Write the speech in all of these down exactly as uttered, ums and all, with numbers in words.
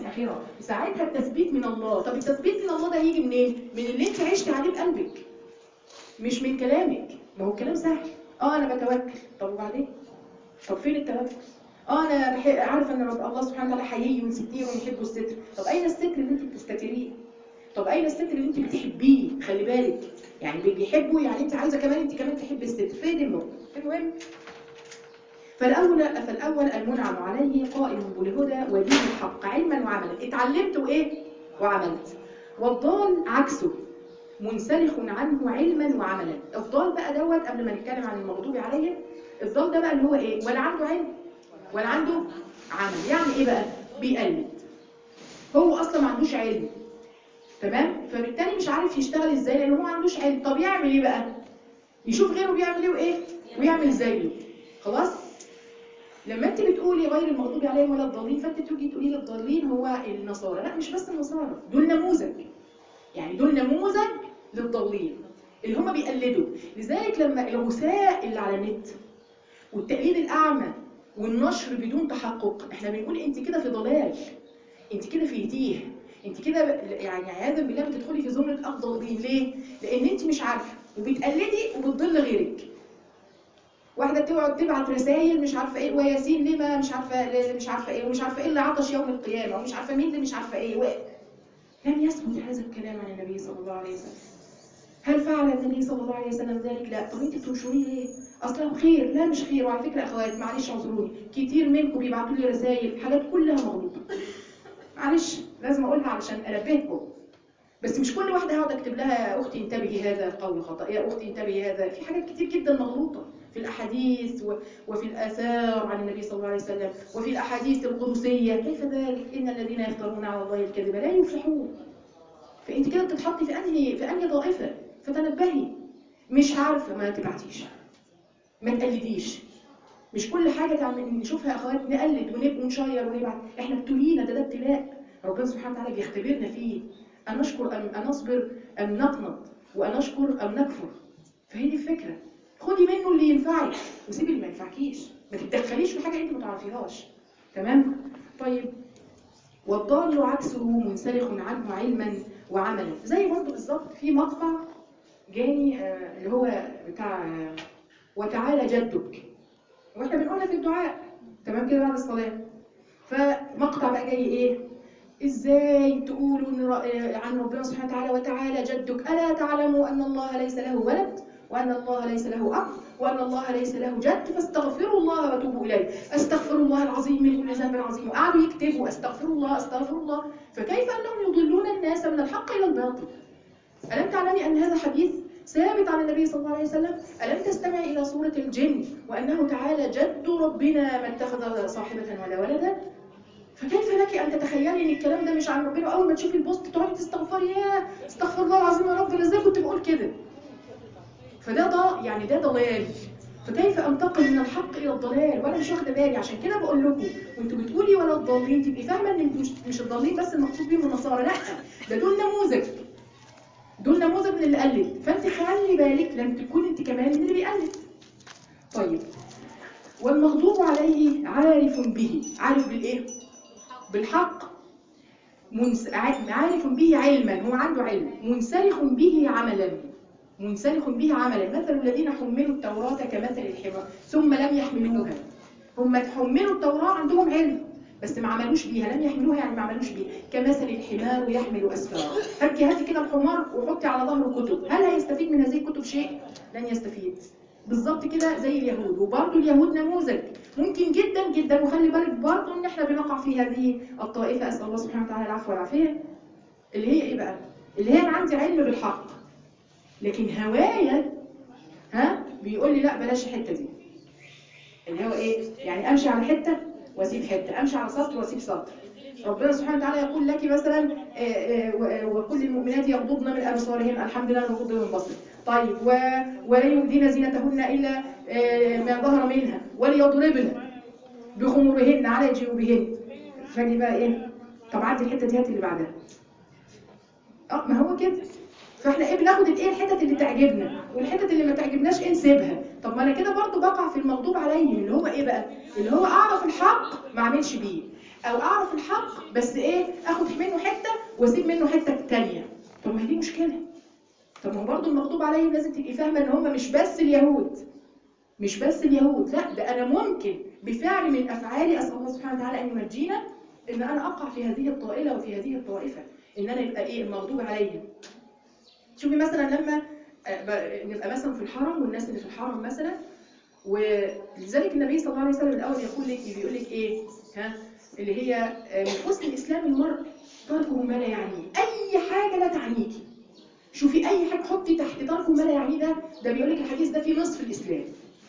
الاخره، ساعتها التثبيت من الله. طب التثبيت من الله ده هيجي منين؟ من اللي انت عشت عليه بقلبك، مش من كلامك. ما هو الكلام سهل، اه انا بتوكل، طب وبعدين؟ طب فين التوكل؟ اه انا بح... عارفه ان رب الله سبحانه وتعالى حيي وستير ويحب الستر. طب اين الستر اللي انت بتستتريه؟ طب اين الستر اللي انت بتحبيه؟ خلي بالك، يعني بيحبه يعني انت عايزه كمان انت كمان تحبي الستر. فين النقطه؟ المهم، فالاول فالاول المنعم عليه قائم بالهدى ودين الحق علما وعملا، اتعلمت وايه؟ وعملت. والضال عكسه منسلخ عنه علما وعملا. الضال بقى دوت قبل ما نتكلم عن المغضوب عليهم، الضال ده بقى اللي هو ايه؟ ولا عنده علم ولا عنده عمل. يعني ايه بقى؟ بيقلد، هو اصلا ما عندوش علم، تمام؟ فبالتالي مش عارف يشتغل ازاي لان هو ما عندوش علم. طب يعمل ايه بقى؟ يشوف غيره بيعمل ايه وايه ويعمل زيه. خلاص؟ لما انت بتقولي غير المغضوب عليهم ولا الضالين، فانت تيجي تقولي للضالين هو النصارى. لا، مش بس النصارى، دول نموذج، يعني دول نموذج للضالين اللي هم بيقلدوا. لذلك لما الغثاء اللي على النت والتقليد الاعمى والنشر بدون تحقق، احنا بنقول انت كده في ضلال، انت كده في تيه، انت كده يعني عياذا بالله بتدخلي في زمره الضالين. ليه؟ لان انت مش عارفه وبتقلدي وبتضل غيرك. واحده بتقعد تبعت رسائل مش عارفه ايه، وياسين ليه ما مش عارفه مش عارفه ايه، ومش عارفه ايه اللي عطش يوم القيامه، ومش عارفه مين اللي مش عارفه ايه و... لم يثبت هذا الكلام عن النبي صلى الله عليه وسلم. هل فعل النبي صلى الله عليه وسلم ذلك؟ لا. طب انت بتنشريه ليه؟ اصلا خير؟ لا مش خير. وعلى فكره اخوات معلش اعذروني، كتير منكم بيبعتوا لي رسائل حاجات كلها مغلوطه، معلش لازم اقولها علشان انبهكم. بس مش كل واحده هقعد اكتب لها اختي انتبهي هذا القول خطا، يا اختي انتبهي هذا. في حاجات كتير جدا مغلوطه في الاحاديث وفي الاثار عن النبي صلى الله عليه وسلم وفي الاحاديث القدسيه. كيف ذلك؟ ان الذين يفترون على الله الكذب لا يفلحون. فانت كده بتتحطي في انهي في انهي طائفه؟ فتنبهي. مش عارفه ما تبعتيش، ما تقلديش. مش كل حاجه تعمل نشوفها يا اخوات نقلد ونبقى ونشير ونبعت. احنا ابتلينا، ده ده ابتلاء ربنا سبحانه وتعالى بيختبرنا فيه، ان نشكر ام ان نصبر ام نقنط، وان نشكر ام نكفر. فهي دي الفكره. خدي منه اللي ينفعك وسيبي اللي ما ينفعكيش، ما تتدخليش في حاجه انت ما تعرفيهاش. تمام؟ طيب، والضال عكسه منسلخ عنه علما وعملا. زي برضه بالظبط في مقطع جاني آه اللي هو بتاع آه وتعالى جدك، واحنا بنقولها في الدعاء تمام كده بعد الصلاه. فمقطع بقى جاي ايه؟ ازاي تقولوا عن ربنا سبحانه وتعالى وتعالى جدك؟ الا تعلموا ان الله ليس له ولد وان الله ليس له اب وان الله ليس له جد فاستغفروا الله وتوبوا اليه. استغفر الله العظيم من كل ذنب عظيم. وقعدوا يكتبوا استغفر الله استغفر الله. فكيف انهم يضلون الناس من الحق الى الباطل؟ الم تعلمي ان هذا حديث ثابت عن النبي صلى الله عليه وسلم؟ ألم تستمع إلى سورة الجن وأنه تعالى جد ربنا ما اتخذ صاحبة ولا ولدا؟ فكيف لك أن تتخيلي أن الكلام ده مش عن ربنا؟ أول ما تشوفي البوست تقعدي تستغفري، يا استغفر الله العظيم يا رب، أنا إزاي كنت بقول كده؟ فده ضاء يعني ده ضلال. فكيف أنتقل من الحق إلى الضلال وأنا مش واخدة بالي؟ عشان كده بقول لكم وأنتوا بتقولي ولا الضالين تبقي فاهمة إن مش مش الضالين بس المقصود بيهم النصارى، لا، ده دول نموذج، دول نموذج من اللي قلد. فأنت خلي بالك لن تكون أنت كمان من اللي بيقلد. طيب، والمغضوب عليه عارف به، عارف بالإيه؟ بالحق، منس... عارف به علما، هو عنده علم، منسلخ به عملا، منسلخ به عملا. مثل الذين حملوا التوراة كمثل الحمار ثم لم يحملوها. هم حملوا التوراة عندهم علم بس ما عملوش بيها، لم يحملوها يعني ما عملوش بيها. كمثل الحمار يحمل أسفارا. هاتي هاتي كده الحمار وحطي على ظهره كتب، هل هيستفيد من هذه الكتب شيء؟ لن يستفيد. بالظبط كده زي اليهود. وبرضه اليهود نموذج ممكن جدا جدا. وخلي بالك برضه ان احنا بنقع في هذه الطائفه، اسال الله سبحانه وتعالى العفو والعافيه، اللي هي ايه بقى؟ اللي هي انا عندي علم بالحق لكن هوايا ها بيقول لي لا بلاش الحته دي، اللي هو ايه؟ يعني امشي على حته واسيب حته، امشي على سطر واسيب سطر. ربنا سبحانه وتعالى يقول لك مثلا وكل المؤمنات يغضضن من ابصارهن، الحمد لله نغض من بصر. طيب، ولا يبدين زينتهن الا ما ظهر منها وليضربن بخمورهن على جيوبهن. فاجي بقى ايه؟ طب عدي الحته دي، هات اللي بعدها. اه ما هو كده. فاحنا ايه بناخد الايه؟ الحتت اللي تعجبنا، والحتت اللي ما تعجبناش ايه نسيبها. طب ما انا كده برضو بقع في المغضوب عليهم، اللي هو ايه بقى؟ اللي هو اعرف الحق ما اعملش بيه، او اعرف الحق بس ايه، اخد منه حته واسيب منه حته تانيه. طب ما هي دي مشكله. طب ما هو برضه المغضوب عليهم لازم تبقي فاهمه ان هم مش بس اليهود، مش بس اليهود، لا ده انا ممكن بفعل من افعالي، اسال الله سبحانه وتعالى ان ينجينا، ان انا اقع في هذه الطائله وفي هذه الطائفه، ان انا يبقى ايه المغضوب عليهم. شوفي مثلا لما نبقى مثلا في الحرم والناس اللي في الحرم مثلا، ولذلك النبي صلى الله عليه وسلم الاول يقول لك بيقول لك ايه ها، اللي هي من حسن اسلام المرء تركه ما لا يعنيه، اي حاجه لا تعنيكي. شوفي اي حاجه حطي تحت تركه ما لا يعنيه، ده ده بيقول لك الحديث ده في نصف الاسلام.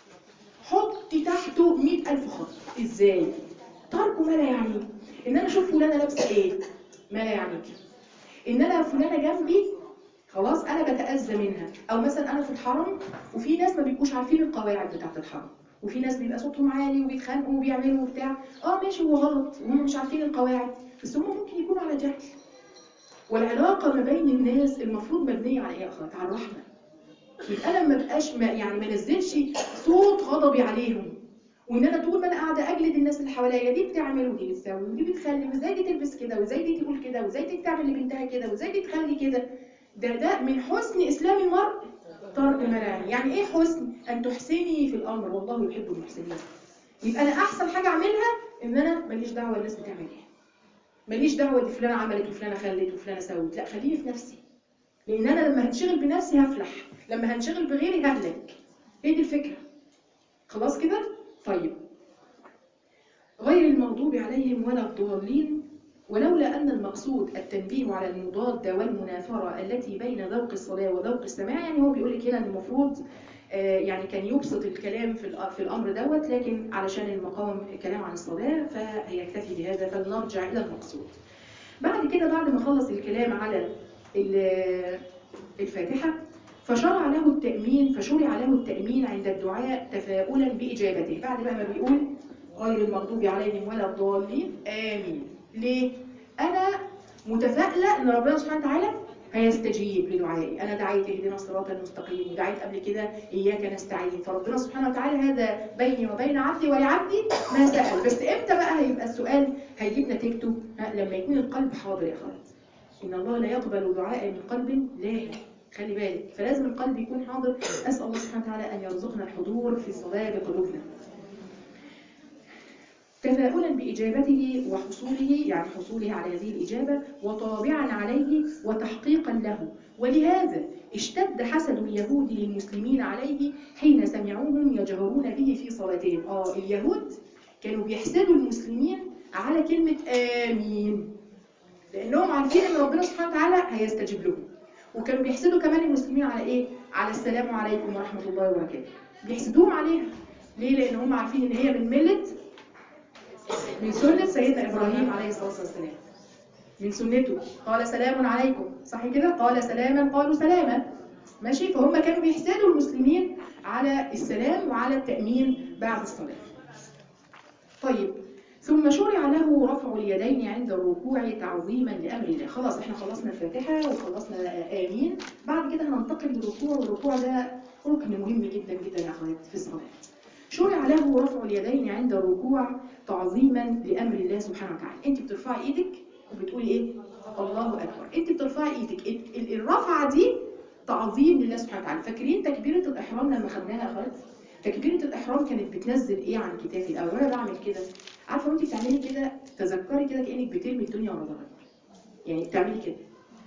حطي تحته مئة ألف خط. ازاي؟ تركه ما لا يعنيه. ان انا اشوف فلانه لابسه ايه ما لا يعنيكي، ان انا فلانه جنبي خلاص انا بتاذى منها، او مثلا انا في الحرم وفي ناس ما بيبقوش عارفين القواعد بتاعه الحرم، وفي ناس بيبقى صوتهم عالي وبيتخانقوا وبيعملوا وبتاع، اه ماشي هو غلط وهم مش عارفين القواعد، بس هم ممكن يكونوا على جهل. والعلاقه ما بين الناس المفروض مبنيه على ايه يا اخوات؟ على الرحمه. يبقى انا ما بقاش ما يعني ما نزلش صوت غضبي عليهم، وان انا طول ما انا قاعده اجلد الناس اللي حواليا، دي بتعمل ودي بتسوي ودي بتخلي، وازاي دي تلبس كده، وازاي دي تقول كده، وازاي دي تعمل لبنتها كده، وازاي دي تخلي كده. ده ده من حسن اسلام المرء ترك ما لا يعنيه. يعني ايه حسن؟ ان تحسني في الامر، والله يحب المحسنين. يبقى انا احسن حاجه اعملها ان انا ماليش دعوه الناس بتعمل ايه، ماليش دعوه دي فلانه عملت وفلانه خلت وفلانه سوت، لا خليني في نفسي. لان انا لما هنشغل بنفسي هفلح، لما هنشغل بغيري ههلك. هي دي الفكره. خلاص كده؟ طيب. غير المغضوب عليهم ولا الضالين، ولولا أن المقصود التنبيه على المضادة والمنافرة التي بين ذوق الصلاة وذوق السماع، يعني هو بيقول لك هنا المفروض يعني كان يبسط الكلام في في الأمر دوت، لكن علشان المقام كلام عن الصلاة فهيكتفي بهذا، فلنرجع إلى المقصود. بعد كده بعد ما خلص الكلام على الفاتحة فشرع له التأمين، فشرع له التأمين عند الدعاء تفاؤلا بإجابته. بعد بقى ما بيقول غير المغضوب عليهم ولا الضالين آمين، ليه؟ أنا متفائلة إن ربنا سبحانه وتعالى هيستجيب لدعائي. أنا دعيت اهدنا الصراط المستقيم، ودعيت قبل كده إياك نستعين، فربنا سبحانه وتعالى هذا بيني وبين عبدي ولعبدي ما سأل. بس إمتى بقى هيبقى السؤال هيجيب نتيجته؟ لما يكون القلب حاضر يا أخوات. إن الله لا يقبل دعاء من قلب لاهي، خلي بالك، فلازم القلب يكون حاضر. أسأل الله سبحانه وتعالى أن يرزقنا الحضور في الصلاة بقلوبنا. تفاؤلا بإجابته وحصوله، يعني حصوله على هذه الإجابة، وطابعا عليه وتحقيقا له. ولهذا اشتد حسد اليهود للمسلمين عليه حين سمعوهم يجهرون به في صلاتهم. آه اليهود كانوا بيحسدوا المسلمين على كلمة آمين، لأنهم عارفين أن ربنا سبحانه وتعالى هيستجيب لهم. وكانوا بيحسدوا كمان المسلمين على إيه؟ على السلام عليكم ورحمة الله وبركاته. بيحسدوهم عليها. ليه؟ لأن هم عارفين أن هي من ملة، من سنة سيدنا إبراهيم عليه الصلاة والسلام، من سنته. قال سلام عليكم، صح كده؟ قال سلاما قالوا سلاما، ماشي؟ فهم كانوا بيحسدوا المسلمين على السلام وعلى التأمين بعد الصلاة. طيب، ثم شرع له رفع اليدين عند الركوع تعظيما لأمر الله. خلاص احنا خلصنا الفاتحة وخلصنا آمين، بعد كده هننتقل للركوع، والركوع ده ركن مهم جدا جدا يا أخوات في الصلاة. شرع له رفع اليدين عند الركوع تعظيما لأمر الله سبحانه وتعالى. انت بترفعي ايدك وبتقولي ايه؟ الله أكبر. انت بترفعي ايدك، الرفعة دي تعظيم لله سبحانه وتعالى. فاكرين تكبيرة الإحرام لما خدناها يا أخوات؟ تكبيرة الإحرام كانت بتنزل ايه عن كتافي الأول؟ وانا بعمل كده، عارفة وانت بتعملي كده تذكري كده كأنك بترمي الدنيا ورا ظهرك، يعني بتعملي كده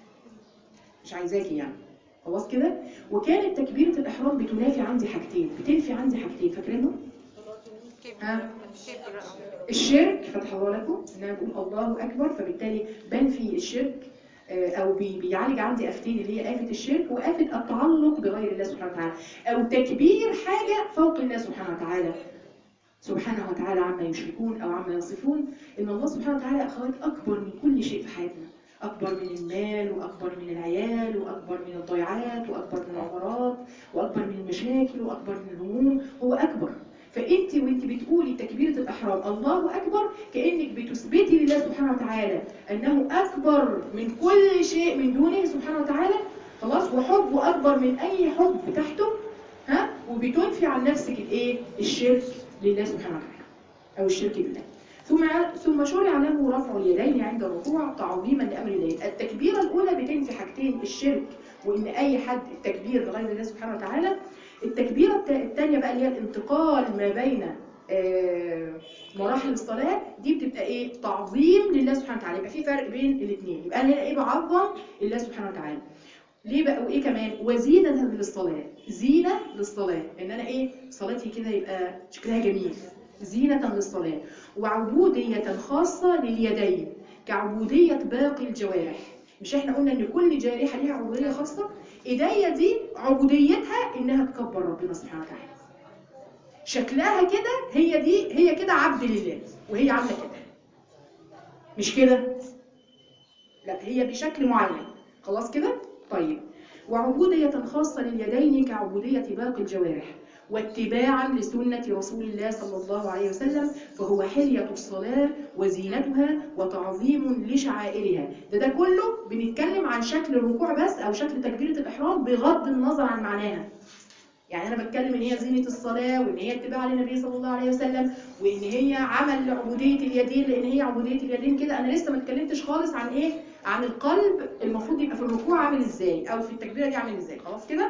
مش عايزاكي يعني، خلاص كده. وكانت تكبيرة الإحرام بتنافي عندي حاجتين، بتنفي عندي حاجتين، فاكرينهم؟ ها؟ الشرك، فتح الله لكم، ان انا بقول الله اكبر فبالتالي بنفي الشرك، او بيعالج عندي افتين اللي هي آفة الشرك وآفة التعلق بغير الله سبحانه وتعالى، او تكبير حاجة فوق الله سبحانه وتعالى سبحانه وتعالى عما يشركون او عما يصفون. ان الله سبحانه وتعالى اخوات اكبر من كل شيء في حياتنا، اكبر من المال واكبر من العيال واكبر من الضيعات واكبر من العمرات واكبر من المشاكل واكبر من الهموم، هو اكبر. فانت وانت بتقولي تكبيرة الاحرام الله اكبر كأنك بتثبتي لله سبحانه وتعالى انه اكبر من كل شيء من دونه سبحانه وتعالى، خلاص، وحبه اكبر من اي حب تحته، ها، وبتنفي عن نفسك الايه؟ الشرك لله سبحانه وتعالى او الشرك بالله. ثم ثم شرع له رفع اليدين عند الركوع تعظيما لامر الله. التكبيره الاولى بتنفي حاجتين: الشرك، وان اي حد التكبير لغير الله سبحانه وتعالى. التكبيره الثانيه بقى اللي هي الانتقال ما بين آه مراحل الصلاه، دي بتبقى ايه؟ تعظيم لله سبحانه وتعالى. يبقى في فرق بين الاثنين. يبقى انا هنا ايه؟ بعظم الله سبحانه وتعالى. ليه بقى؟ وايه كمان؟ وزينه للصلاه. زينه للصلاه، ان انا ايه؟ صلاتي كده يبقى شكلها جميل، زينة للصلاة. وعبودية خاصة لليدين كعبودية باقي الجوارح. مش احنا قلنا ان كل جارحة ليها عبودية خاصة؟ ايديا دي عبوديتها انها تكبر ربنا سبحانه وتعالى، شكلها كده، هي دي هي كده عبد لله، وهي عاملة كده، مش كده، لا هي بشكل معين. خلاص كده؟ طيب. وعبودية خاصة لليدين كعبودية باقي الجوارح واتباعا لسنة رسول الله صلى الله عليه وسلم، فهو حلية الصلاة وزينتها وتعظيم لشعائرها. ده ده كله بنتكلم عن شكل الركوع بس، أو شكل تكبيرة الإحرام بغض النظر عن معناها. يعني أنا بتكلم إن هي زينة الصلاة، وإن هي اتباع للنبي صلى الله عليه وسلم، وإن هي عمل لعبودية اليدين، لأن هي عبودية اليدين كده. أنا لسه ما اتكلمتش خالص عن إيه؟ عن القلب المفروض يبقى في الركوع عامل إزاي، أو في التكبيرة دي عامل إزاي. خلاص كده؟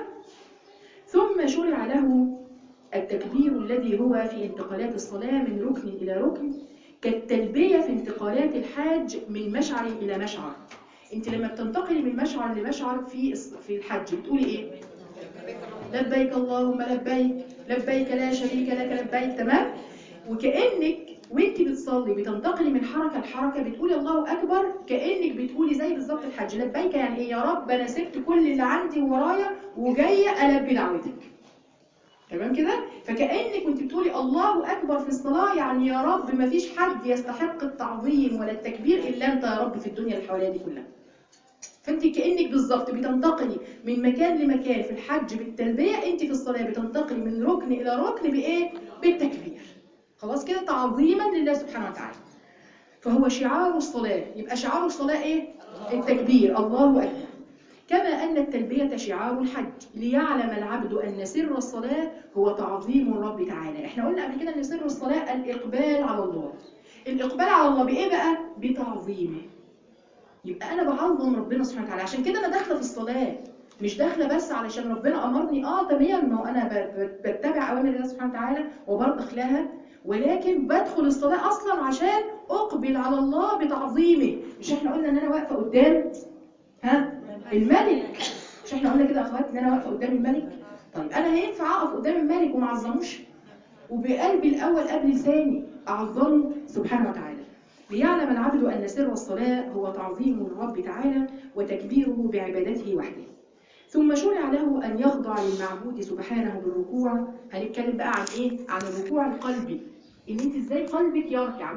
ثم شرع له التكبير الذي هو في انتقالات الصلاة من ركن إلى ركن، كالتلبية في انتقالات الحاج من مشعر إلى مشعر. أنت لما بتنتقلي من مشعر لمشعر في في الحج بتقولي إيه؟ لبيك اللهم لبيك، لبيك لا شريك لك لبيك. تمام؟ وكأنك وانت بتصلي بتنتقلي من حركة لحركة بتقولي الله أكبر، كأنك بتقولي زي بالظبط الحج. لبيك يعني إيه؟ يا رب أنا سبت كل اللي عندي ورايا وجاية ألبي دعوتك. تمام كده؟ فكأنك كنت بتقولي الله أكبر في الصلاة، يعني يا رب ما فيش حد يستحق التعظيم ولا التكبير إلا أنت يا رب في الدنيا اللي حواليا دي كلها. فأنت كأنك بالظبط بتنتقلي من مكان لمكان في الحج بالتلبية، أنت في الصلاة بتنتقلي من ركن إلى ركن بإيه؟ بالتكبير. خلاص كده؟ تعظيما لله سبحانه وتعالى. فهو شعار الصلاة. يبقى شعار الصلاة إيه؟ التكبير، الله أكبر. كما أن التلبية شعار الحج، ليعلم العبد أن سر الصلاة هو تعظيم الرب تعالى. احنا قلنا قبل كده أن سر الصلاة الإقبال على الله. الإقبال على الله بإيه بقى؟ بتعظيمه. يبقى أنا بعظم ربنا سبحانه وتعالى. عشان كده أنا داخلة في الصلاة، مش داخلة بس علشان ربنا أمرني. آه تمام، ما أنا بتبع أوامر الله سبحانه وتعالى وبرضخ لها، ولكن بدخل الصلاة أصلا عشان أقبل على الله بتعظيمه. مش احنا قلنا أن أنا واقفة قدام ها الملك؟ مش احنا قلنا كده يا اخوات ان انا واقفه قدام الملك؟ طيب انا هينفع اقف قدام الملك وما اعظموش؟ وبقلبي الاول قبل لساني اعظمه سبحانه وتعالى. ليعلم العبد ان سر الصلاه هو تعظيم الرب تعالى وتكبيره بعبادته وحده. ثم شرع له ان يخضع للمعبود سبحانه بالركوع. هنتكلم بقى عن ايه؟ عن الركوع القلبي، ان انت ازاي قلبك يركع.